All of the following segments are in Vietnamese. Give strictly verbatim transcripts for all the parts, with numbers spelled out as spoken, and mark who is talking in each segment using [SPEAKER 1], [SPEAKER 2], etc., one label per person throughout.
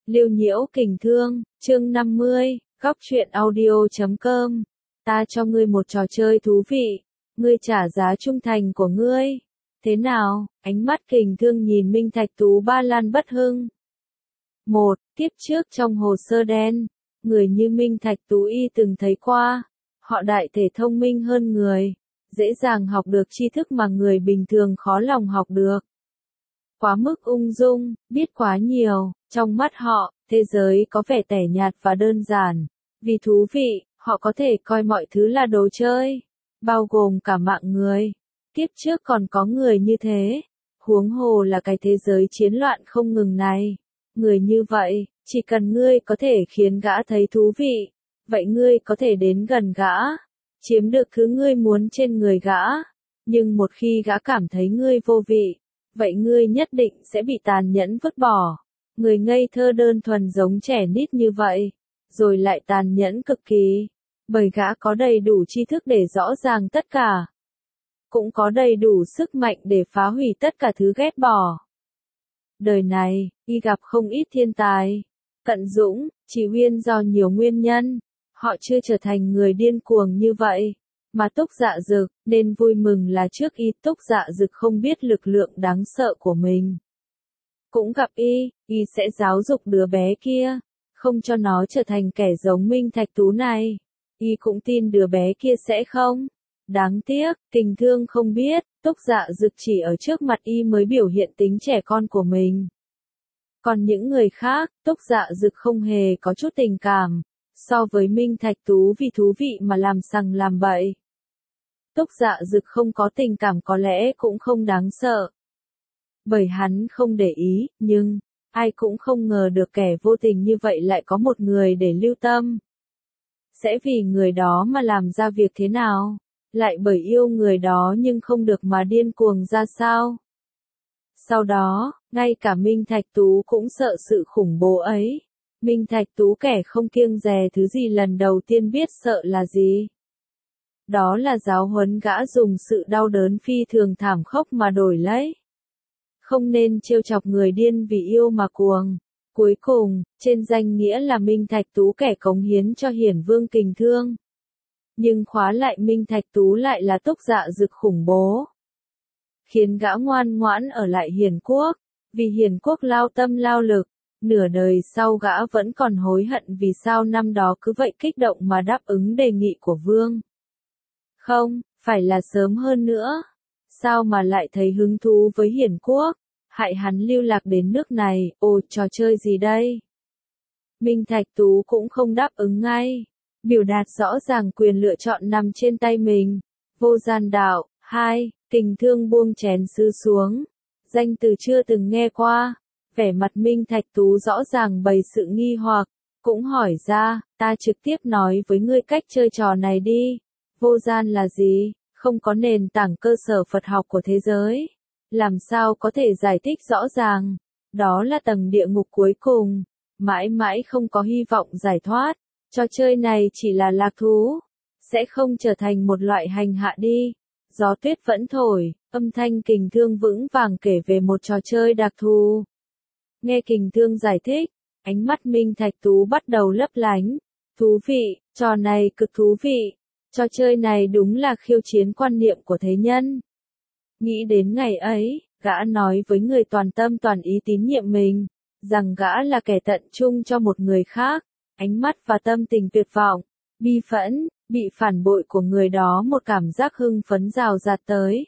[SPEAKER 1] Lưu Nhiễu Kình Thương, chương năm mươi, góc truyện audio chấm com. Ta cho ngươi một trò chơi thú vị, ngươi trả giá trung thành của ngươi. Thế nào? Ánh mắt Kình Thương nhìn Minh Thạch Tú Ba Lan bất hưng. Một, kiếp trước trong hồ sơ đen, người như Minh Thạch Tú y từng thấy qua. Họ đại thể thông minh hơn người, dễ dàng học được tri thức mà người bình thường khó lòng học được. Quá mức ung dung, biết quá nhiều, trong mắt họ, thế giới có vẻ tẻ nhạt và đơn giản. Vì thú vị, họ có thể coi mọi thứ là đồ chơi, bao gồm cả mạng người. Kiếp trước còn có người như thế, huống hồ là cái thế giới chiến loạn không ngừng này. Người như vậy, chỉ cần ngươi có thể khiến gã thấy thú vị, vậy ngươi có thể đến gần gã, chiếm được thứ ngươi muốn trên người gã. Nhưng một khi gã cảm thấy ngươi vô vị, vậy ngươi nhất định sẽ bị tàn nhẫn vứt bỏ. Người ngây thơ đơn thuần giống trẻ nít như vậy, rồi lại tàn nhẫn cực kỳ, bởi gã có đầy đủ tri thức để rõ ràng tất cả, cũng có đầy đủ sức mạnh để phá hủy tất cả thứ ghét bỏ. Đời này, y gặp không ít thiên tài, cận dũng, chỉ huyên do nhiều nguyên nhân, họ chưa trở thành người điên cuồng như vậy. Mà Túc Dạ Dực, nên vui mừng là trước y Túc Dạ Dực không biết lực lượng đáng sợ của mình. Cũng gặp y, y sẽ giáo dục đứa bé kia, không cho nó trở thành kẻ giống Minh Thạch Tú này. Y cũng tin đứa bé kia sẽ không. Đáng tiếc, Kình Thương không biết, Túc Dạ Dực chỉ ở trước mặt y mới biểu hiện tính trẻ con của mình. Còn những người khác, Túc Dạ Dực không hề có chút tình cảm. So với Minh Thạch Tú vì thú vị mà làm sằng làm bậy. Túc Dạ Dực không có tình cảm có lẽ cũng không đáng sợ. Bởi hắn không để ý, nhưng, ai cũng không ngờ được kẻ vô tình như vậy lại có một người để lưu tâm. Sẽ vì người đó mà làm ra việc thế nào? Lại bởi yêu người đó nhưng không được mà điên cuồng ra sao? Sau đó, ngay cả Minh Thạch Tú cũng sợ sự khủng bố ấy. Minh Thạch Tú kẻ không kiêng dè thứ gì lần đầu tiên biết sợ là gì. Đó là giáo huấn gã dùng sự đau đớn phi thường thảm khốc mà đổi lấy. Không nên trêu chọc người điên vì yêu mà cuồng. Cuối cùng, trên danh nghĩa là Minh Thạch Tú kẻ cống hiến cho Hiển Vương Kình Thương. Nhưng khóa lại Minh Thạch Tú lại là Túc Dạ Dực khủng bố. Khiến gã ngoan ngoãn ở lại Hiển Quốc, vì Hiển Quốc lao tâm lao lực. Nửa đời sau gã vẫn còn hối hận vì sao năm đó cứ vậy kích động mà đáp ứng đề nghị của vương. Không, phải là sớm hơn nữa. Sao mà lại thấy hứng thú với Hiển Quốc, hại hắn lưu lạc đến nước này, ồ trò chơi gì đây? Minh Thạch Tú cũng không đáp ứng ngay, biểu đạt rõ ràng quyền lựa chọn nằm trên tay mình. Vô Gian Đạo, hai, Kình Thương buông chén sứ xuống. Danh từ chưa từng nghe qua. Vẻ mặt Minh Thạch Tú rõ ràng bày sự nghi hoặc, cũng hỏi ra, ta trực tiếp nói với ngươi cách chơi trò này đi. Vô gian là gì? Không có nền tảng cơ sở Phật học của thế giới. Làm sao có thể giải thích rõ ràng? Đó là tầng địa ngục cuối cùng, mãi mãi không có hy vọng giải thoát. Trò chơi này chỉ là lạc thú, sẽ không trở thành một loại hành hạ đi. Gió tuyết vẫn thổi, âm thanh Kình Thương vững vàng kể về một trò chơi đặc thù. Nghe Kình Thương giải thích, ánh mắt Minh Thạch Tú bắt đầu lấp lánh. Thú vị, trò này cực thú vị. Trò chơi này đúng là khiêu chiến quan niệm của thế nhân. Nghĩ đến ngày ấy, gã nói với người toàn tâm toàn ý tín nhiệm mình, rằng gã là kẻ tận trung cho một người khác. Ánh mắt và tâm tình tuyệt vọng, bi phẫn, bị phản bội của người đó một cảm giác hưng phấn rào rạt tới.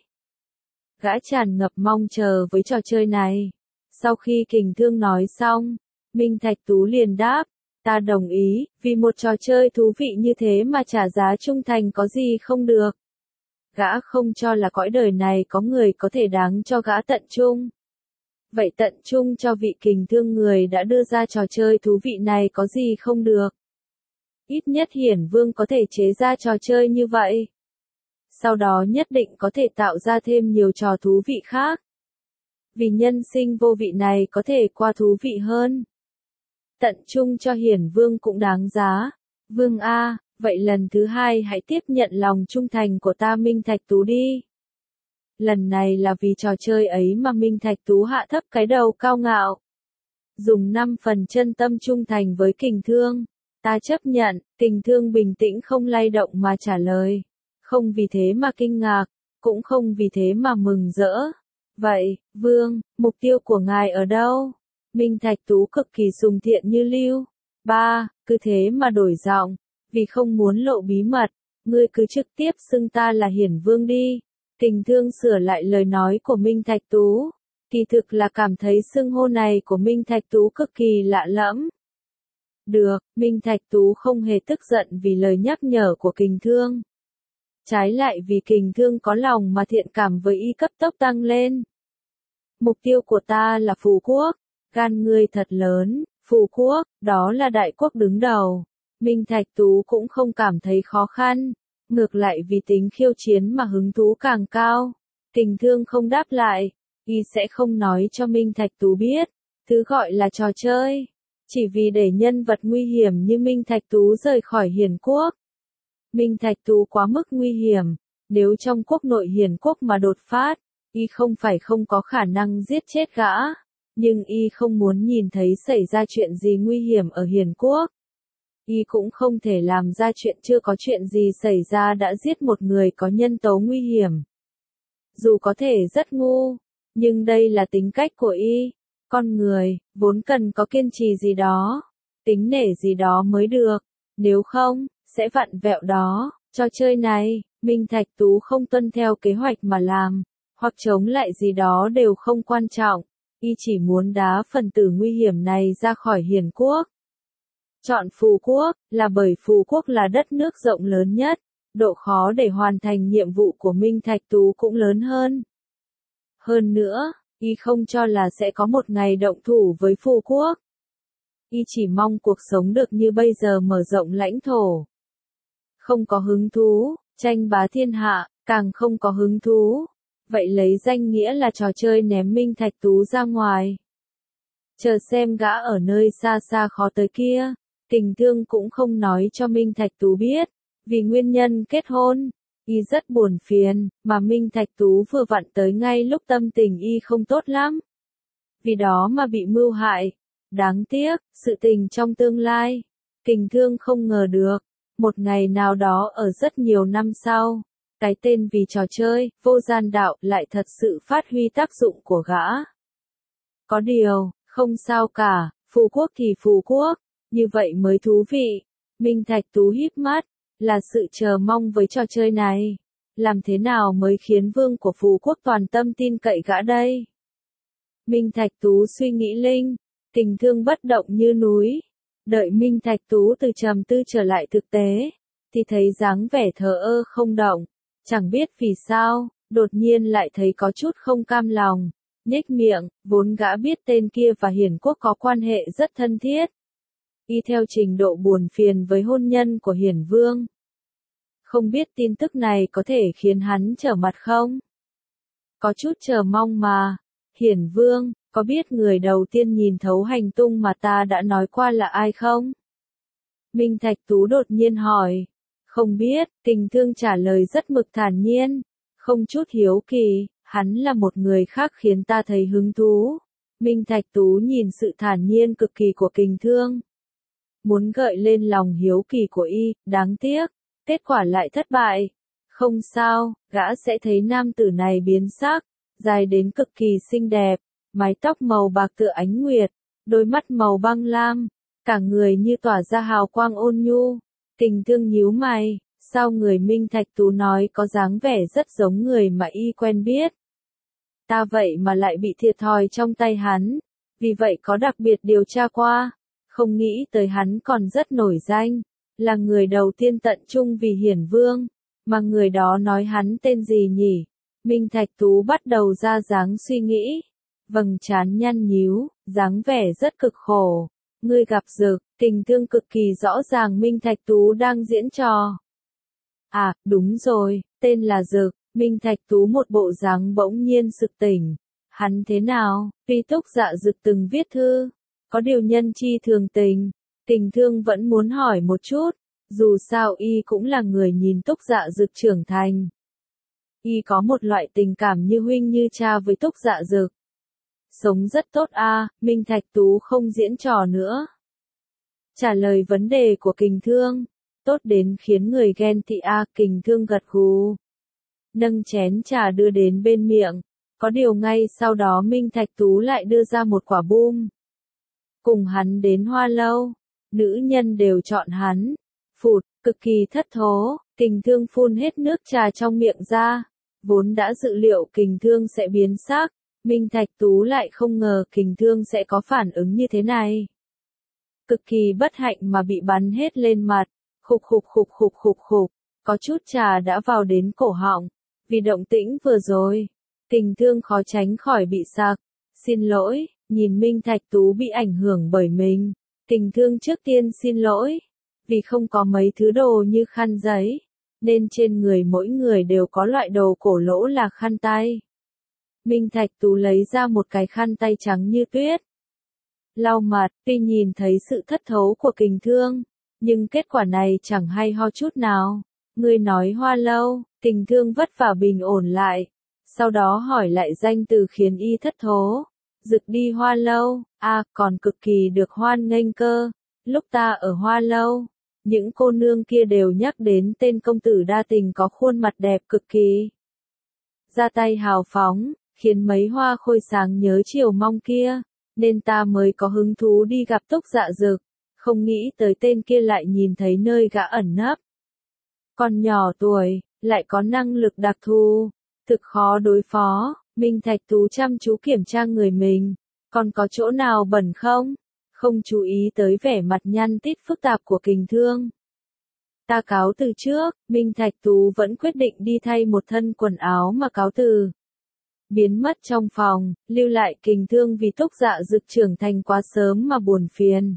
[SPEAKER 1] Gã tràn ngập mong chờ với trò chơi này. Sau khi Kình Thương nói xong, Minh Thạch Tú liền đáp, ta đồng ý, vì một trò chơi thú vị như thế mà trả giá trung thành có gì không được. Gã không cho là cõi đời này có người có thể đáng cho gã tận trung. Vậy tận trung cho vị Kình Thương người đã đưa ra trò chơi thú vị này có gì không được. Ít nhất Hiển Vương có thể chế ra trò chơi như vậy. Sau đó nhất định có thể tạo ra thêm nhiều trò thú vị khác. Vì nhân sinh vô vị này có thể qua thú vị hơn. Tận trung cho Hiển Vương cũng đáng giá. Vương A, vậy lần thứ hai hãy tiếp nhận lòng trung thành của ta Minh Thạch Tú đi. Lần này là vì trò chơi ấy mà Minh Thạch Tú hạ thấp cái đầu cao ngạo. dùng năm phần chân tâm trung thành với Kình Thương. Ta chấp nhận, Kình Thương bình tĩnh không lay động mà trả lời. Không vì thế mà kinh ngạc, cũng không vì thế mà mừng rỡ. Vậy, Vương, mục tiêu của ngài ở đâu? Minh Thạch Tú cực kỳ sùng thiện như lưu. Ba, cứ thế mà đổi giọng, vì không muốn lộ bí mật, ngươi cứ trực tiếp xưng ta là Hiển Vương đi. Kình Thương sửa lại lời nói của Minh Thạch Tú, kỳ thực là cảm thấy xưng hô này của Minh Thạch Tú cực kỳ lạ lẫm. Được, Minh Thạch Tú không hề tức giận vì lời nhắc nhở của Kình Thương. Trái lại vì Kình Thương có lòng mà thiện cảm với y cấp tốc tăng lên. Mục tiêu của ta là Phù Quốc, gan ngươi thật lớn, Phù Quốc, đó là đại quốc đứng đầu. Minh Thạch Tú cũng không cảm thấy khó khăn, ngược lại vì tính khiêu chiến mà hứng thú càng cao. Kình Thương không đáp lại, y sẽ không nói cho Minh Thạch Tú biết, thứ gọi là trò chơi, chỉ vì để nhân vật nguy hiểm như Minh Thạch Tú rời khỏi Hiền Quốc. Minh Thạch Tú quá mức nguy hiểm, nếu trong quốc nội Hiền Quốc mà đột phát, y không phải không có khả năng giết chết gã, nhưng y không muốn nhìn thấy xảy ra chuyện gì nguy hiểm ở Hiền Quốc. Y cũng không thể làm ra chuyện chưa có chuyện gì xảy ra đã giết một người có nhân tố nguy hiểm. Dù có thể rất ngu, nhưng đây là tính cách của y. Con người, vốn cần có kiên trì gì đó, tính nể gì đó mới được, nếu không, sẽ vặn vẹo đó. Trò chơi này, Minh Thạch Tú không tuân theo kế hoạch mà làm, hoặc chống lại gì đó đều không quan trọng, y chỉ muốn đá phần tử nguy hiểm này ra khỏi Hiền Quốc. Chọn Phù Quốc, là bởi Phù Quốc là đất nước rộng lớn nhất, độ khó để hoàn thành nhiệm vụ của Minh Thạch Tú cũng lớn hơn. Hơn nữa, y không cho là sẽ có một ngày động thủ với Phù Quốc. Y chỉ mong cuộc sống được như bây giờ mở rộng lãnh thổ. Không có hứng thú, tranh bá thiên hạ, càng không có hứng thú. Vậy lấy danh nghĩa là trò chơi ném Minh Thạch Tú ra ngoài. Chờ xem gã ở nơi xa xa khó tới kia. Kình Thương cũng không nói cho Minh Thạch Tú biết, vì nguyên nhân kết hôn, y rất buồn phiền, mà Minh Thạch Tú vừa vặn tới ngay lúc tâm tình y không tốt lắm. Vì đó mà bị mưu hại. Đáng tiếc, sự tình trong tương lai, Kình Thương không ngờ được, một ngày nào đó ở rất nhiều năm sau, cái tên vì trò chơi, vô gian đạo lại thật sự phát huy tác dụng của gã. Có điều, không sao cả, Phù Quốc thì Phù Quốc. Như vậy mới thú vị. Minh Thạch Tú híp mắt, là sự chờ mong với trò chơi này. Làm thế nào mới khiến vương của Phù Quốc toàn tâm tin cậy gã đây? Minh Thạch Tú suy nghĩ linh, Kình Thương bất động như núi. Đợi Minh Thạch Tú từ trầm tư trở lại thực tế, thì thấy dáng vẻ thờ ơ không động. Chẳng biết vì sao, đột nhiên lại thấy có chút không cam lòng. Nhếch miệng, vốn gã biết tên kia và Hiển Quốc có quan hệ rất thân thiết. Y theo trình độ buồn phiền với hôn nhân của Hiển Vương. Không biết tin tức này có thể khiến hắn trở mặt không? Có chút chờ mong mà. Hiển Vương, có biết người đầu tiên nhìn thấu hành tung mà ta đã nói qua là ai không? Minh Thạch Tú đột nhiên hỏi. Không biết, Kình Thương trả lời rất mực thản nhiên. Không chút hiếu kỳ, hắn là một người khác khiến ta thấy hứng thú. Minh Thạch Tú nhìn sự thản nhiên cực kỳ của Kình Thương. Muốn gợi lên lòng hiếu kỳ của y, đáng tiếc, kết quả lại thất bại. Không sao, gã sẽ thấy nam tử này biến sắc, dài đến cực kỳ xinh đẹp, mái tóc màu bạc tựa ánh nguyệt, đôi mắt màu băng lam, cả người như tỏa ra hào quang ôn nhu. Kình Thương nhíu mày, sao người Minh Thạch Tú nói có dáng vẻ rất giống người mà y quen biết. Ta vậy mà lại bị thiệt thòi trong tay hắn, vì vậy có đặc biệt điều tra qua. Không nghĩ tới hắn còn rất nổi danh, là người đầu tiên tận trung vì Hiển Vương, mà người đó nói hắn tên gì nhỉ? Minh Thạch Tú bắt đầu ra dáng suy nghĩ, vầng trán nhăn nhíu, dáng vẻ rất cực khổ. Ngươi gặp Dực, Kình Thương cực kỳ rõ ràng Minh Thạch Tú đang diễn trò. À, đúng rồi, tên là Dực. Minh Thạch Tú một bộ dáng bỗng nhiên sực tỉnh. Hắn thế nào? Phi Túc Dạ Dực từng viết thư. Có điều nhân chi thường tình, Kình Thương vẫn muốn hỏi một chút, dù sao y cũng là người nhìn Túc Dạ Dực trưởng thành. Y có một loại tình cảm như huynh như cha với Túc Dạ Dực. Sống rất tốt a, Minh Thạch Tú không diễn trò nữa. Trả lời vấn đề của Kình Thương. Tốt đến khiến người ghen tị a, Kình Thương gật gù. Nâng chén trà đưa đến bên miệng. Có điều ngay sau đó Minh Thạch Tú lại đưa ra một quả bum. Cùng hắn đến Hoa Lâu. Nữ nhân đều chọn hắn. Phụt, cực kỳ thất thố, Kình Thương phun hết nước trà trong miệng ra. Vốn đã dự liệu Kình Thương sẽ biến sắc. Minh Thạch Tú lại không ngờ Kình Thương sẽ có phản ứng như thế này. Cực kỳ bất hạnh mà bị bắn hết lên mặt. Khục khục khục khục khục khục. Có chút trà đã vào đến cổ họng. Vì động tĩnh vừa rồi, Kình Thương khó tránh khỏi bị sặc. Xin lỗi, nhìn Minh Thạch Tú bị ảnh hưởng bởi mình. Kình Thương trước tiên xin lỗi. Vì không có mấy thứ đồ như khăn giấy. Nên trên người mỗi người đều có loại đồ cổ lỗ là khăn tay. Minh Thạch Tú lấy ra một cái khăn tay trắng như tuyết. Lau mặt, tuy nhìn thấy sự thất thố của Kình Thương. Nhưng kết quả này chẳng hay ho chút nào. Ngươi nói Hoa Lâu, Kình Thương vất vả bình ổn lại. Sau đó hỏi lại danh từ khiến y thất thố. Dực đi Hoa Lâu, à còn cực kỳ được hoan nghênh cơ. Lúc ta ở Hoa Lâu, những cô nương kia đều nhắc đến tên công tử đa tình có khuôn mặt đẹp cực kỳ. Ra tay hào phóng, khiến mấy hoa khôi sáng nhớ chiều mong kia. Nên ta mới có hứng thú đi gặp Túc Dạ Dực. Không nghĩ tới tên kia lại nhìn thấy nơi gã ẩn nấp. Còn nhỏ tuổi, lại có năng lực đặc thù. Thực khó đối phó. Minh Thạch Tú chăm chú kiểm tra người mình. Còn có chỗ nào bẩn không? Không chú ý tới vẻ mặt nhăn tít phức tạp của Kình Thương. Ta cáo từ trước, Minh Thạch Tú vẫn quyết định đi thay một thân quần áo mà cáo từ. Biến mất trong phòng, lưu lại Kình Thương vì Túc Dạ Dực trưởng thành quá sớm mà buồn phiền.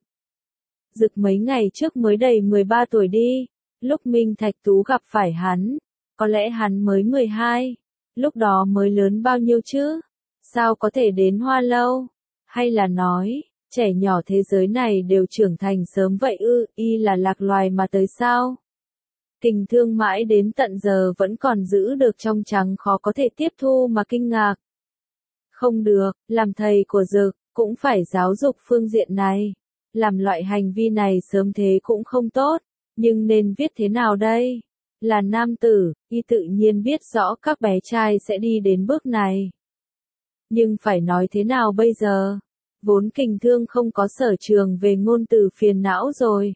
[SPEAKER 1] Dực mấy ngày trước mới đầy mười ba tuổi đi, lúc Minh Thạch Tú gặp phải hắn, có lẽ hắn mới mười hai, lúc đó mới lớn bao nhiêu chứ? Sao có thể đến Hoa Lâu? Hay là nói, trẻ nhỏ thế giới này đều trưởng thành sớm vậy ư, y là lạc loài mà tới sao? Kình Thương mãi đến tận giờ vẫn còn giữ được trong trắng khó có thể tiếp thu mà kinh ngạc. Không được, làm thầy của Dực, cũng phải giáo dục phương diện này. Làm loại hành vi này sớm thế cũng không tốt, nhưng nên viết thế nào đây? Là nam tử, y tự nhiên biết rõ các bé trai sẽ đi đến bước này. Nhưng phải nói thế nào bây giờ? Vốn Kình Thương không có sở trường về ngôn từ phiền não rồi.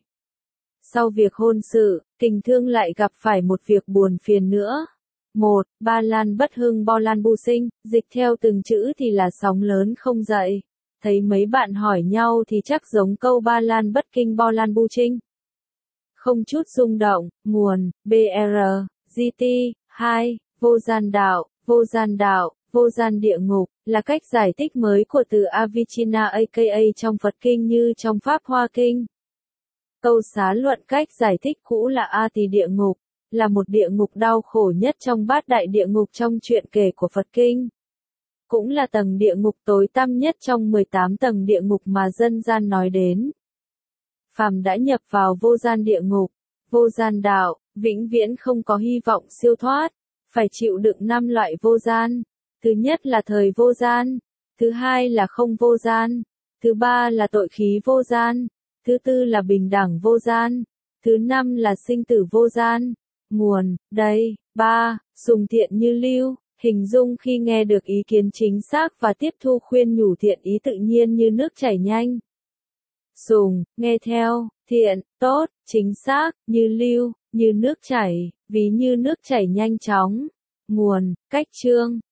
[SPEAKER 1] Sau việc hôn sự, Kình Thương lại gặp phải một việc buồn phiền nữa. Một, Ba Lan bất hưng Bo Lan bu sinh, dịch theo từng chữ thì là sóng lớn không dậy. Thấy mấy bạn hỏi nhau thì chắc giống câu Ba Lan bất kinh Bo Lan bu trinh. Không chút rung động, nguồn, bê rờ, giê tê, hai, vô gian đạo, vô gian đạo, vô gian địa ngục, là cách giải thích mới của từ Avichina aka trong Phật Kinh như trong Pháp Hoa Kinh. Câu xá luận cách giải thích cũ là A Tỳ địa ngục, là một địa ngục đau khổ nhất trong bát đại địa ngục trong truyện kể của Phật Kinh. Cũng là tầng địa ngục tối tăm nhất trong mười tám tầng địa ngục mà dân gian nói đến. Phàm đã nhập vào vô gian địa ngục, vô gian đạo, vĩnh viễn không có hy vọng siêu thoát, phải chịu đựng năm loại vô gian. Thứ nhất là thời vô gian, thứ hai là không vô gian, thứ ba là tội khí vô gian, thứ tư là bình đẳng vô gian, thứ năm là sinh tử vô gian. Nguồn, đây, ba, dùng thiện như lưu, hình dung khi nghe được ý kiến chính xác và tiếp thu khuyên nhủ thiện ý tự nhiên như nước chảy nhanh. Dùng, nghe theo, thiện, tốt, chính xác, như lưu, như nước chảy, ví như nước chảy nhanh chóng. Nguồn, cách chương.